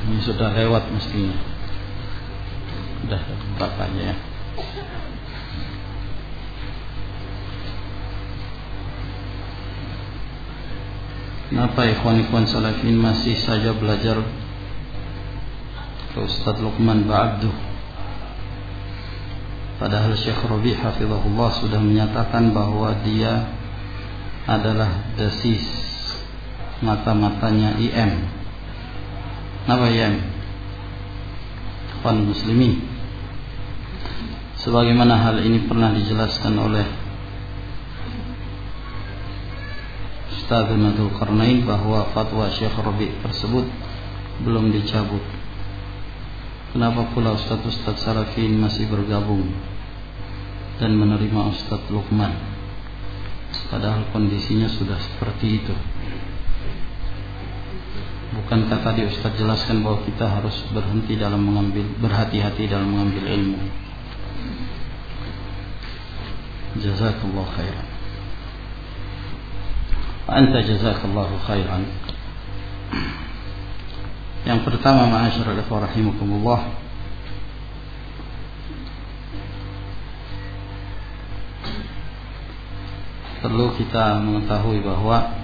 Ini sudah lewat mestinya. Sudah bapaknya ya. Kenapa ikhwan-ikhwan salafin masih saja belajar ke Ustaz Luqman Ba'abduh, padahal Syekh Rabi' hafizahullah sudah menyatakan bahwa dia adalah dasis mata-matanya IM. Kenapa IM? Ikhwan muslimin, sebagaimana hal ini pernah dijelaskan oleh Ustaz Nadul Qarnain bahwa fatwa Syekh Rabi' tersebut belum dicabut. Kenapa pula Ustaz-Ustaz Salafin masih bergabung dan menerima Ustaz Luqman, padahal kondisinya sudah seperti itu? Bukankah tadi Ustaz jelaskan bahwa kita harus berhati-hati dalam mengambil ilmu? Jazakallahu khairan. Anta jazakallahu khairan. Yang pertama, ma'asyiral ikhwah rahimakumullah, perlu kita mengetahui bahwa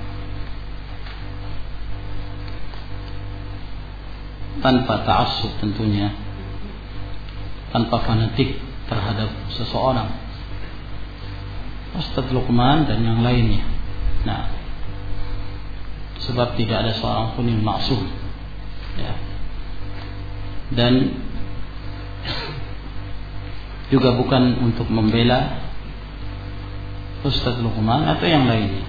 tanpa ta'assub, tentunya tanpa fanatik terhadap seseorang, Ustaz Luqman dan yang lainnya. Nah, sebab tidak ada seorang pun yang maksum, ya. Dan juga bukan untuk membela Ustaz Luqman atau yang lainnya.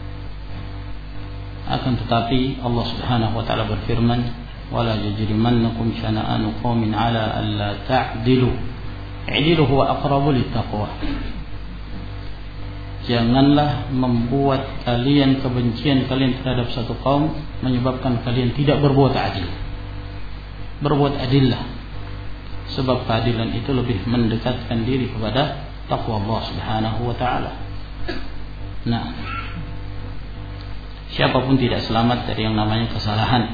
Akan tetapi Allah Subhanahu wa taala berfirman, "Wala yajrimannakum syana'anu qaumin 'ala alla ta'dilu. I'dilu huwa aqrabu littaqwa." Janganlah membuat kalian, kebencian kalian terhadap satu kaum menyebabkan kalian tidak berbuat adil. Berbuat adillah, sebab keadilan itu lebih mendekatkan diri kepada taqwa Allah Subhanahu wa taala. Nah, siapapun tidak selamat dari yang namanya kesalahan.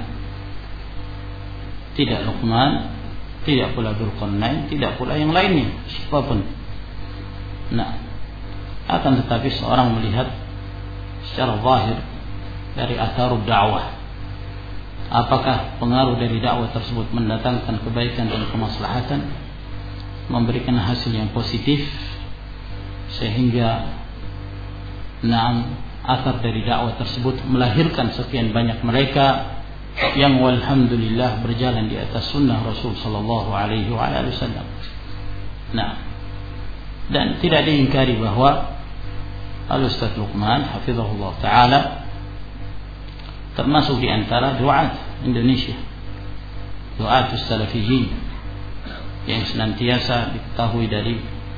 Tidak Luqman, tidak pula Dzulqarnain, tidak pula yang lainnya, siapapun. Nah, akan tetapi seorang melihat secara zahir dari atharud dakwah, apakah pengaruh dari dakwah tersebut mendatangkan kebaikan dan kemaslahatan, memberikan hasil yang positif, sehingga athar dari dakwah tersebut melahirkan sekian banyak mereka yang walhamdulillah berjalan di atas sunnah Rasul sallallahu alaihi wasallam. Nah, dan tidak diingkari bahwa Al-Ustaz Luqman hafizahullah ta'ala termasuk di antara du'at Indonesia, du'atus salafiyin, yang senantiasa diketahui dari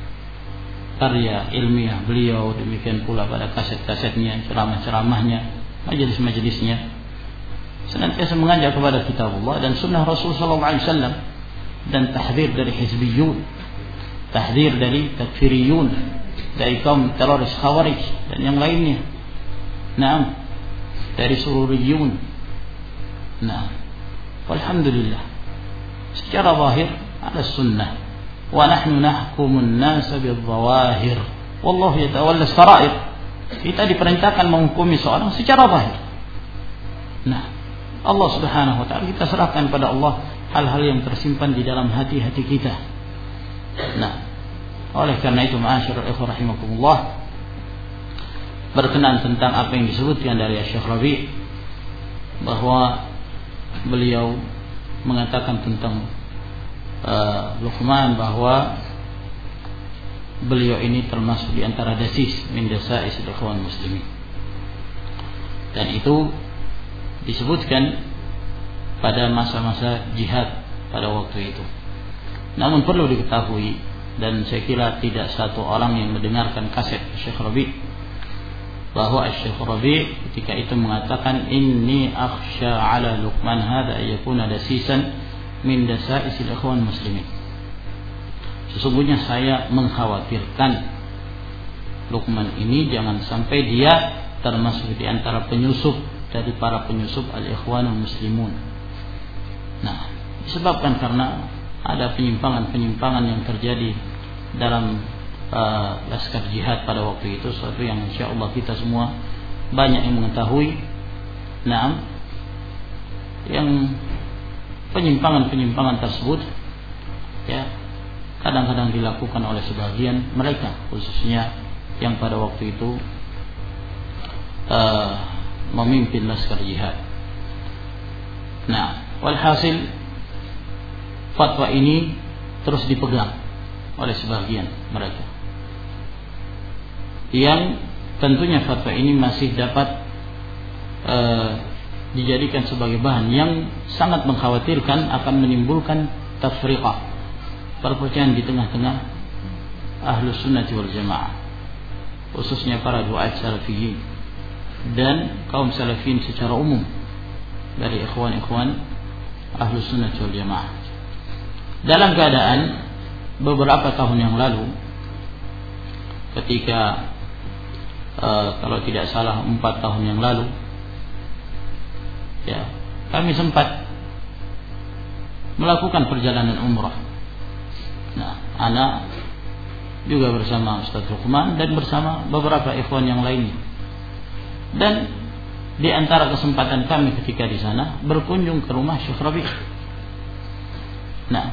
karya ilmiah beliau, demikian pula pada kaset-kasetnya, ceramah-ceramahnya, majelis-majelisnya, senantiasa mengajak kepada kitabullah dan sunnah Rasul sallallahu alaihi wasallam, dan tahdzir dari hizbiyun, tahdzir dari takfiriyun, dari kaum teroris khawarij dan yang lainnya. Naam, dari sururiyun. Nah, alhamdulillah secara zahir ada sunnah, wa nahnu nahkumun nasa bil-zawahir wallahu yatawalla as-sarair. Kita diperintahkan menghukumi seorang secara zahir. Nah, Allah Subhanahu wa taala kita serahkan pada Allah hal-hal yang tersimpan di dalam hati-hati kita. Nah, oleh karena itu ma'asyiral ikhwah rahimakumullah, berkenaan tentang apa yang disebutkan dari Syekh Rabi' bahwa beliau mengatakan tentang Luqman bahwa beliau ini termasuk di antara dasis min dasais ikhwan muslimin, dan itu disebutkan pada masa-masa jihad pada waktu itu. Namun perlu diketahui, dan saya kira tidak satu orang yang mendengarkan kaset Syekh Rabi' bahwa Syekh Rabi' ketika itu mengatakan, inni akhsha ala Luqman hadha ayakuna dasisan min dasaisil ikhwan muslimin. Sesungguhnya saya mengkhawatirkan Luqman ini jangan sampai dia termasuk di antara penyusup dari para penyusup al-ikhwanul muslimun. Nah, disebabkan karena ada penyimpangan-penyimpangan yang terjadi dalam laskar jihad pada waktu itu, suatu yang insyaallah kita semua banyak yang mengetahui. Nah, yang penyimpangan-penyimpangan tersebut ya kadang-kadang dilakukan oleh sebagian mereka, khususnya yang pada waktu itu memimpin laskar jihad. Nah, walhasil fatwa ini terus dipegang oleh sebagian mereka, yang tentunya fatwa ini masih dapat dijadikan sebagai bahan yang sangat mengkhawatirkan akan menimbulkan tafriqah, perpecahan di tengah-tengah ahlus sunnah wal jamaah, khususnya para duat salafiyin dan kaum salafiyin secara umum dari ikhwan-ikhwan ahlus sunnah wal jamaah. Dalam keadaan beberapa tahun yang lalu, ketika kalau tidak salah 4 tahun yang lalu, ya, kami sempat melakukan perjalanan umrah. Nah, anak juga bersama Ustaz Luqman dan bersama beberapa ikhwan yang lainnya. Dan di antara kesempatan kami ketika di sana berkunjung ke rumah Syekh Rabi'. Nah,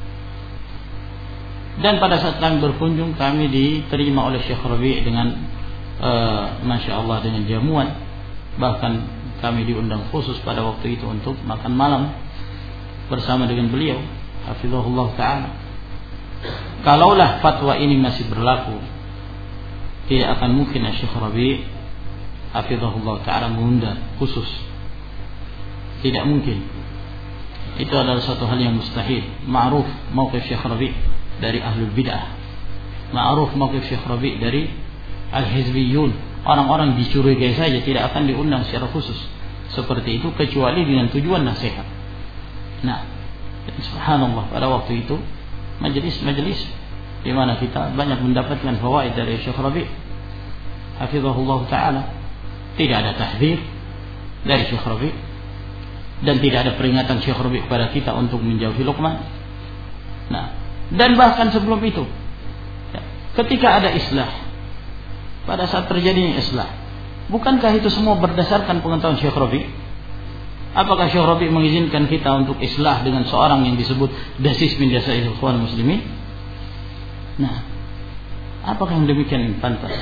dan pada saat kami berkunjung, kami diterima oleh Syekh Rabi' dengan Masya Allah dengan jamuan. Bahkan kami diundang khusus pada waktu itu untuk makan malam bersama dengan beliau, hafizahullah ta'ala. Kalaulah fatwa ini masih berlaku, tidak akan mungkin Syekh Rabi' hafizahullah ta'ala mengundang khusus. Tidak mungkin. Itu adalah satu hal yang mustahil. Ma'ruf mauqif Syekh Rabi' dari ahlul bid'ah, ma'ruf mauqif Syekh Rabi' dari al-hizbiyun. Orang-orang dicurigai saja, tidak akan diundang secara khusus seperti itu kecuali dengan tujuan nasihat. Nah, subhanallah, pada waktu itu majelis-majelis di mana kita banyak mendapatkan fawaid dari Syekh Rabi' hafizahullah ta'ala. Tidak ada tahdzir dari Syekh Rabi' dan tidak ada peringatan Syekh Rabi' kepada kita untuk menjauhi Luqman. Nah, dan bahkan sebelum itu, ketika ada islah, pada saat terjadinya islah, bukankah itu semua berdasarkan pengetahuan Syekh Rabi'? Apakah Syekh Rabi' mengizinkan kita untuk islah dengan seorang yang disebut dasis min dasail ikhwan muslimin? Nah, apakah yang demikian pantas?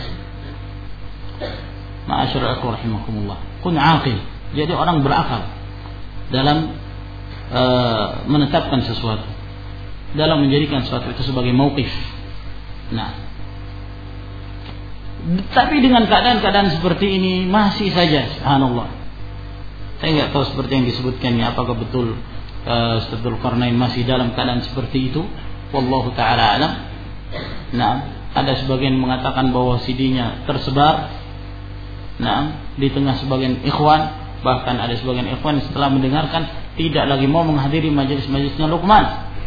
Ma'asyiral ikhwan rahimakumullah, kun aqil. Jadi orang berakal dalam menetapkan sesuatu, dalam menjadikan sesuatu itu sebagai mauqif. Nah, tapi dengan keadaan-keadaan seperti ini masih saja, subhanallah, saya nggak tahu seperti yang disebutkannya, apakah betul Ustaz Dzulqarnain masih dalam keadaan seperti itu, wallahu taala alam. Nah, ada sebagian mengatakan bahwa CD-nya tersebar, nah, di tengah sebagian ikhwan, bahkan ada sebagian ikhwan setelah mendengarkan tidak lagi mau menghadiri majelis-majelisnya Luqman.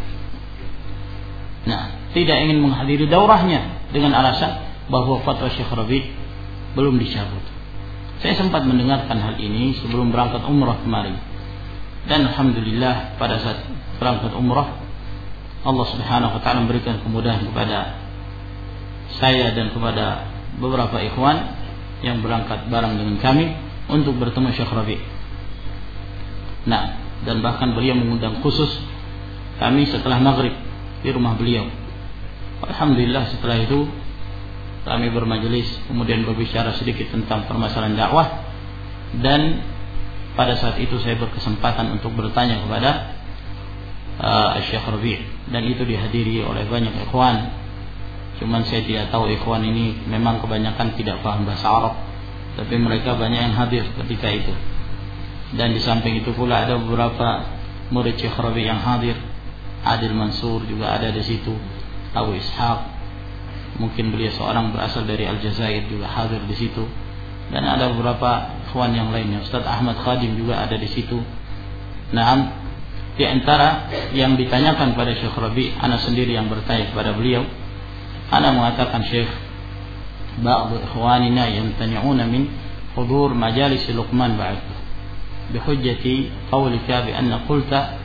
Nah, tidak ingin menghadiri daurahnya dengan alasan bahwa fatwa Syekh Rabi' belum dicabut. Saya sempat mendengarkan hal ini sebelum berangkat umrah kemarin. Dan alhamdulillah pada saat berangkat umrah, Allah Subhanahu wa taala memberikan kemudahan kepada saya dan kepada beberapa ikhwan yang berangkat bareng dengan kami untuk bertemu Syekh Rabi'. Nah, dan bahkan beliau mengundang khusus kami setelah maghrib di rumah beliau. Alhamdulillah setelah itu kami bermajelis, kemudian berbicara sedikit tentang permasalahan dakwah, dan pada saat itu saya berkesempatan untuk bertanya kepada Syekh Rabi', dan itu dihadiri oleh banyak ikhwan. Cuman saya tidak tahu ikhwan ini memang kebanyakan tidak paham bahasa Arab, tapi mereka banyak yang hadir ketika itu. Dan di samping itu pula ada beberapa murid Syekh Rabi' yang hadir. Adil Mansur juga ada di situ, Abu Ishaq, mungkin beliau seorang berasal dari Aljazair juga hadir di situ, dan ada beberapa ikhwan yang lainnya. Ustaz Ahmad Khadim juga ada di situ. Nah, di antara yang ditanyakan pada Syekh Rabi', ana sendiri yang bertanya kepada beliau, ana mengatakan, Syekh, ba'd ikhwanina yamtani'una min hudur majalis Luqman ba'd bihujjati qawlika bi anna qulta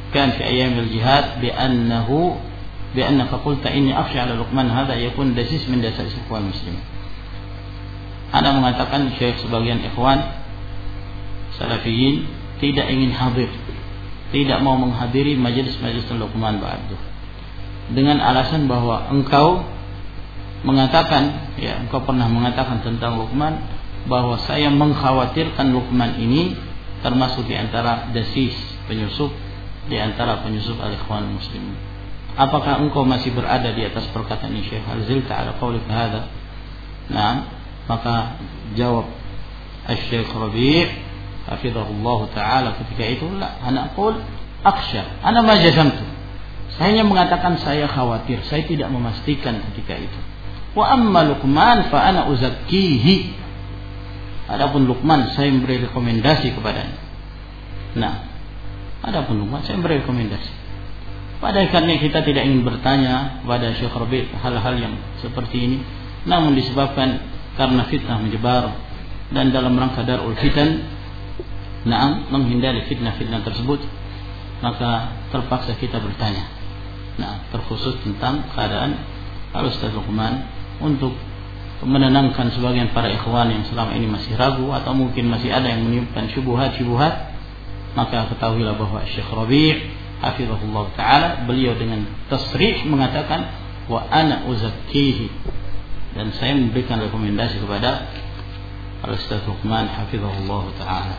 كان في أيام الجهاد بأنك قلت إني أخشى على لقمان هذا يكون دسيس من دسائس إخوان المسلمين. Ana mengatakan Syekh sebagian ikhwan salafiyin tidak ingin hadir, tidak mau menghadiri majelis-majelis Luqman ba'du, dengan alasan bahwa engkau mengatakan, ya engkau pernah mengatakan tentang Luqman bahwa saya mengkhawatirkan Luqman ini termasuk di antara dasis penyusup, di antara penyusup al-ikhwan muslimin. Apakah engkau masih berada di atas perkataan ini Syekh? Hal zilta ala qawlika hadha? Nah, maka jawab Syekh Rabi' hafizahullah ta'ala ketika itu, la ana aqul akhsha, ana ma jazamtu. Saya hanya mengatakan saya khawatir, saya tidak memastikan ketika itu. Wa amma Luqman fa ana uzakkihi. Adapun Luqman saya memberi rekomendasi kepadanya. Nah, adapun Luqman saya memberi rekomendasi. Pada akhirnya kita tidak ingin bertanya pada Syekh Rabi' hal-hal yang seperti ini, namun disebabkan karena fitnah menyebar dan dalam rangka darul fitan, menghindari fitnah-fitnah tersebut, maka terpaksa kita bertanya. Terkhusus tentang keadaan Al-Ustaz Luqman untuk menenangkan sebagian para ikhwan yang selama ini masih ragu atau mungkin masih ada yang menimbulkan syubhat, maka ketahuilah bahwa Syekh Rabi' hafizahullah ta'ala, beliau dengan tasrih mengatakan wa ana uzakkihi, dan saya memberikan rekomendasi kepada Al-Ustaz Luqman hafizahullah ta'ala.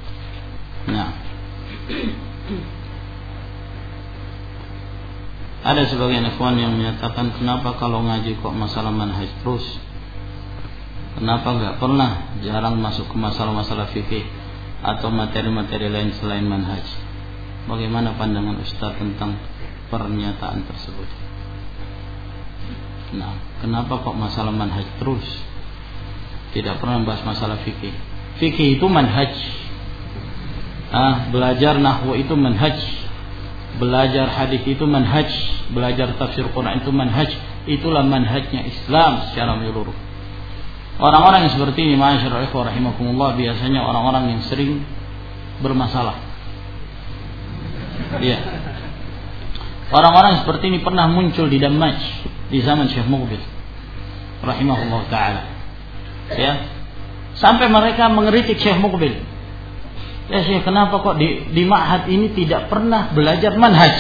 Ada sebagian ikhwan yang menyatakan, kenapa kalau ngaji kok masalah manhaj terus? Kenapa enggak pernah jarang masuk ke masalah-masalah fikih atau materi-materi lain selain manhaj? Bagaimana pandangan Ustaz tentang pernyataan tersebut? Kenapa kok masalah manhaj terus? Tidak pernah membahas masalah fikih. Fikih itu manhaj. Belajar nahwu itu manhaj. Belajar hadis itu manhaj. Belajar tafsir Quran itu manhaj. Itulah manhajnya Islam secara menyeluruh. Orang-orang yang seperti ini, ma'asyiral ikhwah rahimakumullah, biasanya orang-orang yang sering bermasalah. Iya. Orang-orang seperti ini pernah muncul di Damaj di zaman Syekh Muqbil rahimahullah ta'ala, ya, sampai mereka mengeritik Syekh Muqbil. Ya Syekh, kenapa kok di ma'had ini tidak pernah belajar manhaj?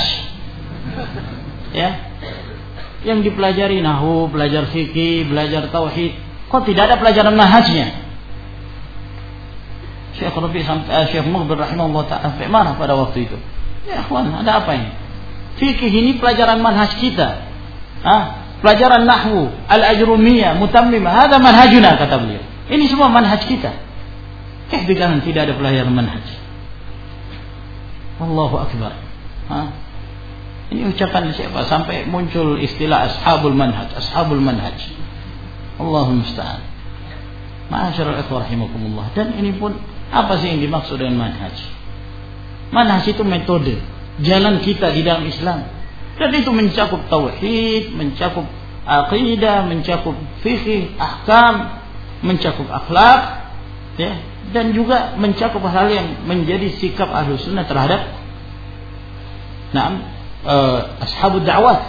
Ya, yang dipelajari nahwu, belajar fikih, belajar tauhid, kok tidak ada pelajaran manhajnya? Syekh Rabi' Syekh Muqbil rahimahullah ta'ala sampai marah pada waktu itu. Ya ikhwan, ada apa ini? Fikih ini pelajaran manhaj kita. Pelajaran nahwu, al-ajrumiyah, mutammimah, hada manhajuna, kata beliau. Ini semua manhaj kita. Bilangan tidak ada pelajaran manhaj. Allahu akbar. Ini ucapan siapa? Sampai muncul istilah ashabul manhaj, ashabul manhaj. Allahumma musta'an. Ma'asyiral ikhwah rahimakumullah. Dan ini pun apa sih yang dimaksud dengan manhaj? Manhaj itu metode, jalan kita di dalam Islam. Dan itu mencakup tauhid, mencakup aqidah, mencakup fikih, ahkam, mencakup akhlak, ya, dan juga mencakup hal yang menjadi sikap Ahlus Sunnah terhadap ashabud da'wat.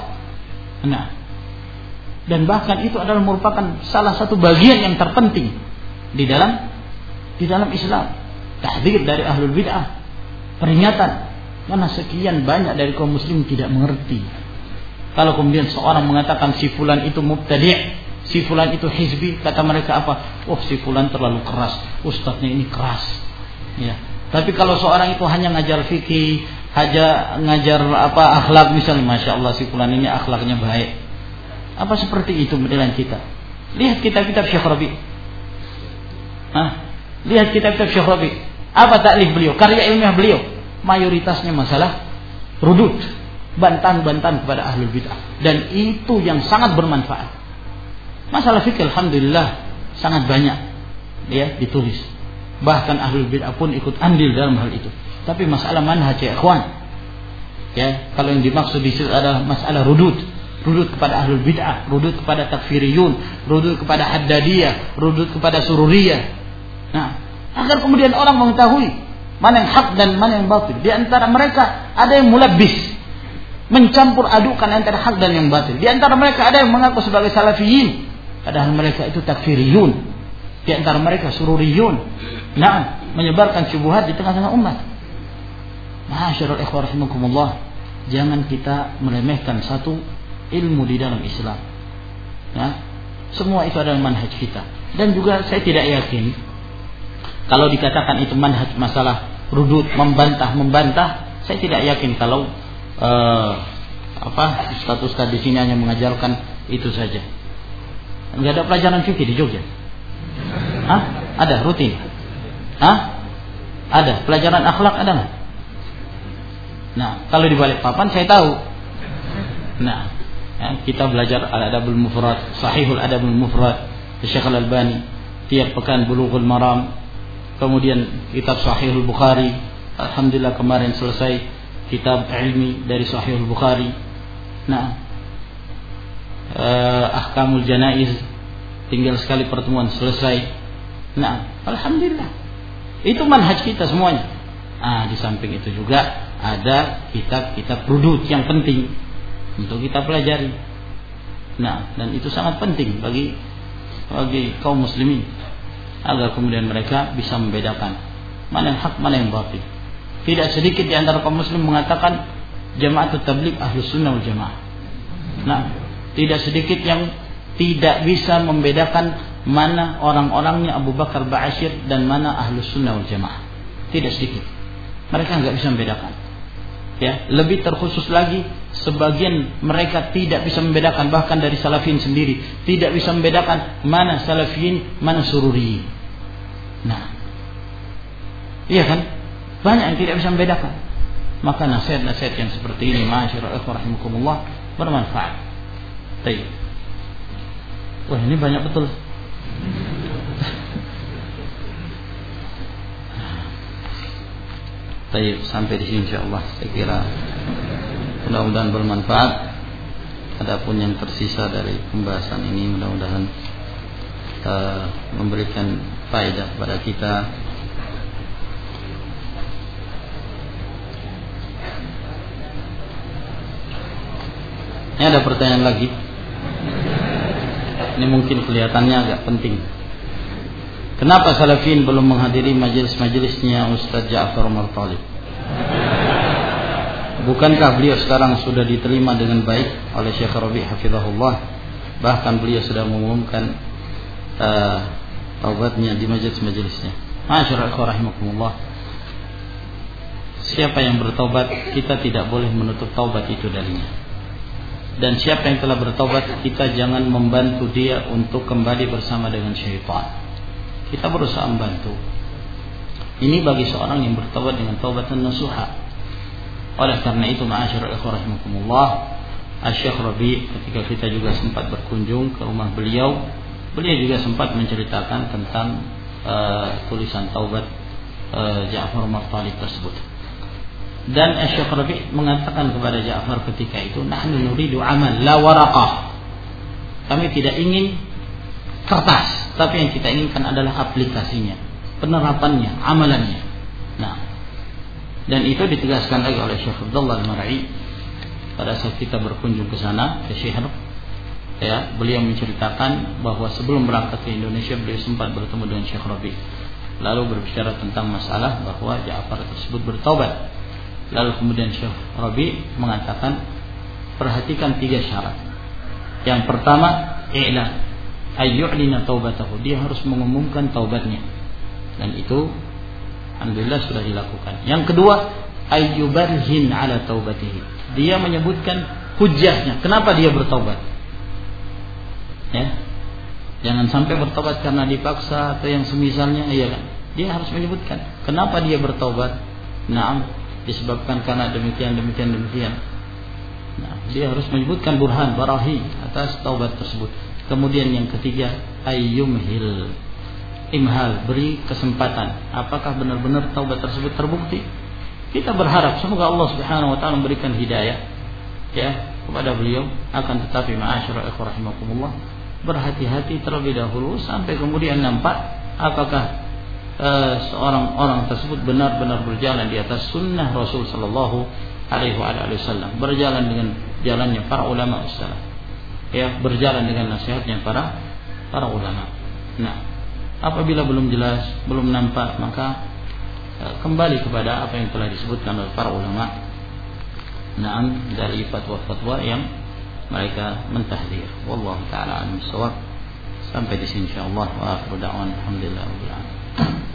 Dan bahkan itu adalah merupakan salah satu bagian yang terpenting di dalam Islam. Tahdzir dari ahlul bid'ah, peringatan. Karena sekian banyak dari kaum muslim tidak mengerti. Kalau kemudian seorang mengatakan si fulan itu mubtadi', si fulan itu hizbi, kata mereka apa? Si fulan terlalu keras, ustadznya ini keras. Ya. Tapi kalau seorang itu hanya ngajar fikih, hanya ngajar akhlak misalnya, masya Allah si fulan ini akhlaknya baik. Apa seperti itu modelan kita? Lihat kitab-kitab Syekh Rabi'. Lihat kitab-kitab Syekh Rabi'. Apa taklif beliau? Karya ilmiah beliau. Mayoritasnya masalah rudud, bantahan-bantahan kepada ahlul bid'ah, dan itu yang sangat bermanfaat. Masalah fikih alhamdulillah sangat banyak ya ditulis, bahkan ahlul bid'ah pun ikut andil dalam hal itu. Tapi masalah manhaj ya ikhwan, ya, kalau yang dimaksud di situ adalah masalah rudud kepada ahlul bid'ah, rudud kepada takfiriyun, rudud kepada haddadiyah, rudud kepada sururiyah. Agar kemudian orang mengetahui mana yang hak dan mana yang batil. Di antara mereka ada yang mulabbis, mencampur adukan antara hak dan yang batil. Di antara mereka ada yang mengaku sebagai salafiyin, padahal mereka itu takfiriyun. Di antara mereka sururiyun. Nah, menyebarkan syubhat di tengah-tengah umat. Ma'asyiral ikhwah rahimakumullah, jangan kita meremehkan satu ilmu di dalam Islam. Ya, semua itu adalah manhaj kita. Dan juga saya tidak yakin kalau dikatakan itu manhaj masalah rudud, membantah, saya tidak yakin kalau ustaz-ustaz di sini hanya mengajarkan itu saja. Enggak ada pelajaran fikih di Jogja? Hah? Ada rutin? Hah? Ada pelajaran akhlak, ada nggak? Nah, kalau di Balikpapan saya tahu. Nah, ya, kita belajar Al-Adabul Mufrad, Sahihul Adabul Mufrad, Syekh Al-Albani, tiap pekan Bulughul Maram, kemudian kitab Sahihul Bukhari. Alhamdulillah kemarin selesai kitab ilmi dari Sahihul Bukhari. Nah, Ahkamul Janaiz, tinggal sekali pertemuan selesai. Nah, alhamdulillah. Itu manhaj kita semuanya. Di samping itu juga ada kitab-kitab rudud yang penting untuk kita pelajari. Nah, dan itu sangat penting bagi kaum muslimin agar kemudian mereka bisa membedakan mana yang hak, mana yang batil. Tidak sedikit di antara kaum muslim mengatakan Jama'atut Tabligh Ahlus Sunnah wal Jamaah. Nah, tidak sedikit yang tidak bisa membedakan mana orang-orangnya Abu Bakar Ba'asyir dan mana Ahlus Sunnah wal Jamaah. Tidak sedikit. Mereka enggak bisa membedakan. Ya, lebih terkhusus lagi sebagian mereka tidak bisa membedakan, bahkan dari salafin sendiri tidak bisa membedakan mana salafin, mana sururi. Nah, iya kan? Banyak yang tidak bisa membedakan. Maka nasihat-nasihat yang seperti ini, ma'asyiral ikhwah rahimakumullah, bermanfaat. Baik. Wah, ini banyak betul. Baik, sampai di sini insyaallah. Saya kira mudah-mudahan bermanfaat. Adapun yang tersisa dari pembahasan ini mudah-mudahan memberikan faedah kepada kita. Ini ada pertanyaan lagi. Ini mungkin kelihatannya agak penting. Kenapa salafin belum menghadiri majelis-majelisnya Ustaz Ja'far Umar Thalib? Bukankah beliau sekarang sudah diterima dengan baik oleh Syekh Rabi' hafizahullah? Bahkan beliau sudah mengumumkan taubatnya di majelis-majelisnya. Masyaallah rahimakumullah. Siapa yang bertaubat, kita tidak boleh menutup taubat itu darinya. Dan siapa yang telah bertaubat, kita jangan membantu dia untuk kembali bersama dengan syaitan. Kita berusaha membantu. Ini bagi seorang yang bertaubat dengan taubatan nasuha. Oleh karena itu, ma'asyiral ikhwah rahimakumullah, Asy-Syaikh Rabi' ketika kita juga sempat berkunjung ke rumah beliau juga sempat menceritakan tentang tulisan taubat Ja'far Umar Thalib tersebut. Dan Asy-Syaikh Rabi' mengatakan kepada Ja'far ketika itu, nahnu nuridu amal la waraqah. Kami tidak ingin kertas, tapi yang kita inginkan adalah aplikasinya, penerapannya, amalannya. Nah, dan itu ditegaskan lagi oleh Syekh Abdullah Al-Mar'i pada saat kita berkunjung ke sana, ke Syihr. Ya, beliau menceritakan bahwa sebelum berangkat ke Indonesia beliau sempat bertemu dengan Syekh Rabi', lalu berbicara tentang masalah bahwa Ja'far tersebut bertaubat. Lalu kemudian Syekh Rabi' mengatakan, perhatikan 3 syarat. Yang pertama, i'lan ayyu'lina taubatahu, dia harus mengumumkan taubatnya, dan itu alhamdulillah sudah dilakukan. Yang kedua, ayyubarhin ala taubatihi, dia menyebutkan hujjahnya kenapa dia bertaubat. Ya, jangan sampai bertaubat karena dipaksa atau yang semisalnya. Iya kan, dia harus menyebutkan kenapa dia bertaubat. Naam, disebabkan karena demikian. Nah, dia harus menyebutkan burhan, barahi atas taubat tersebut. Kemudian yang ketiga, ayyumhil, imhal, beri kesempatan. Apakah benar-benar taubat tersebut terbukti? Kita berharap semoga Allah Subhanahu wa taala memberikan hidayah ya kepada beliau. Akan tetapi ma'asyiral ikhwah rahimakumullah, berhati-hati terlebih dahulu sampai kemudian nampak apakah seorang orang tersebut benar-benar berjalan di atas sunnah Rasul sallallahu alaihi wasallam, berjalan dengan jalannya para ulama salaf, ya, berjalan dengan nasihatnya para ulama. Nah, apabila belum jelas, belum nampak, maka kembali kepada apa yang telah disebutkan oleh para ulama, dari fatwa-fatwa yang mereka mentahdir. Wallahu taala alim bissawab. Sampai di sini insyaallah, wa akhiru da'wana alhamdulillah rabbil alamin.